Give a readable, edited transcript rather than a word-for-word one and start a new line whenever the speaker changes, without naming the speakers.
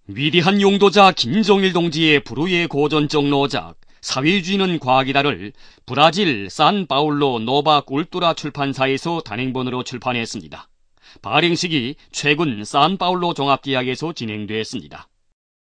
위대한 용도자 김정일 동지의 불후의 고전적 노작 사회주의는 과학이다를 브라질 산파울로 노바 꿀뚜라 출판사에서 단행본으로 출판했습니다. 발행식이 최근 산파울로 종합대학에서 진행됐습니다.